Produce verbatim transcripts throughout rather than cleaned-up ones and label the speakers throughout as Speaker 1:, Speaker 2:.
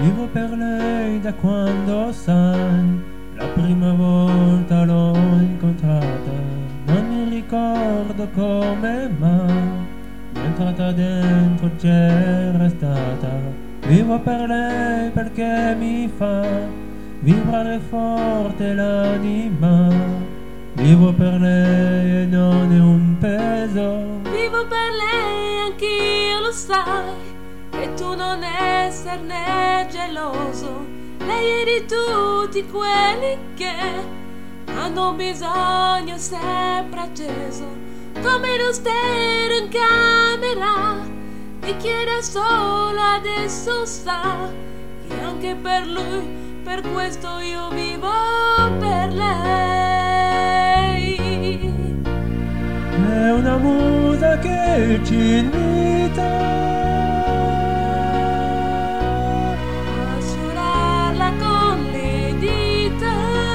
Speaker 1: Vivo per lei da quando sai, la prima volta l'ho incontrata. Non mi ricordo come mai, mi è entrata dentro, c'è restata. Vivo per lei perché mi fa vibrare forte l'anima. Vivo per lei e non è un peso.
Speaker 2: Vivo per lei, anch'io lo sai, e tu non esserne geloso. Lei è di tutti quelli che hanno bisogno sempre acceso, come lo stereo in camera, e chiede solo adesso sa che anche per lui, per questo io vivo per lei.
Speaker 1: È una musa che ci invita
Speaker 2: a suonarla con le dita,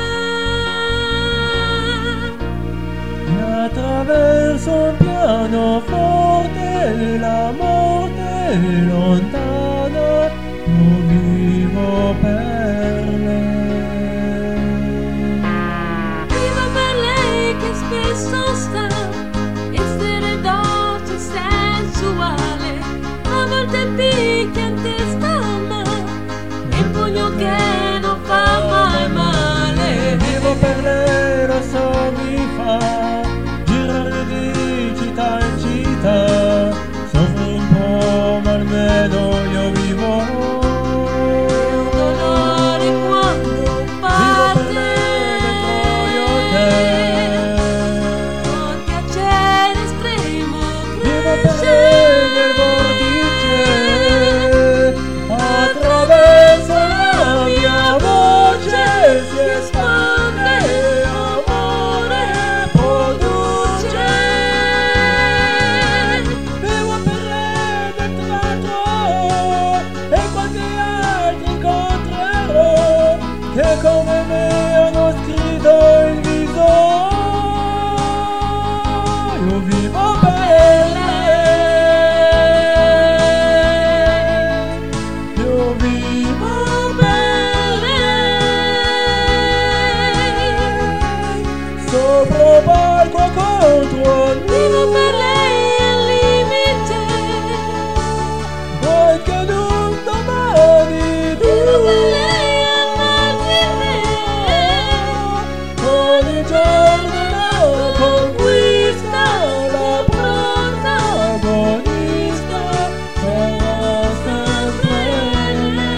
Speaker 1: attraverso un pianoforte la morte è lontana. Io vivo per lei.
Speaker 2: Vivo per lei che spesso sta essere dolce, sensuale, a volte picchia in testa ma è il pugno che non fa mai male.
Speaker 1: Vivo per lei, lo so, mi fa girare di città in città. Soffro un po' ma almeno io vivo. Attraverso la mia voce si espande amore, produce. Vivo per lei dentro e quanti altri incontrerò che come me hanno scritto il viso. Io vivo per sopra palco contro il
Speaker 2: vivo per lei al limite,
Speaker 1: vuoi che non domani tu
Speaker 2: vivo per lei al margine,
Speaker 1: ogni giorno la conquista, la protagonista sarà sempre lei.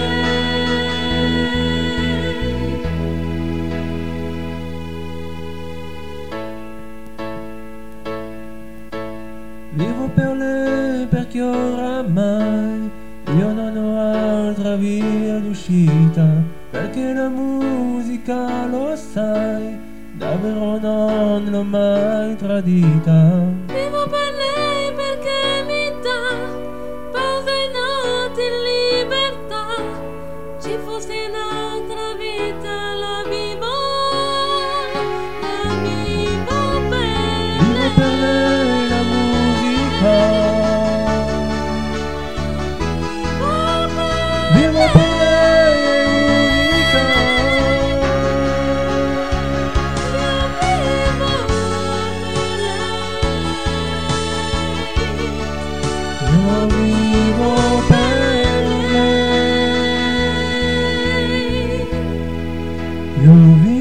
Speaker 1: Vivo per lei perché oramai io non ho altra via d'uscita, perché la musica, lo sai, davvero non l'ho mai tradita.
Speaker 2: Vivo per lei perché mi dà pausa notti in libertà. Ci fosse un'altra vita la vivo, la vivo per
Speaker 1: Vivo per lei la musica, vivo per lei unica. Io vivo per lei. Io vivo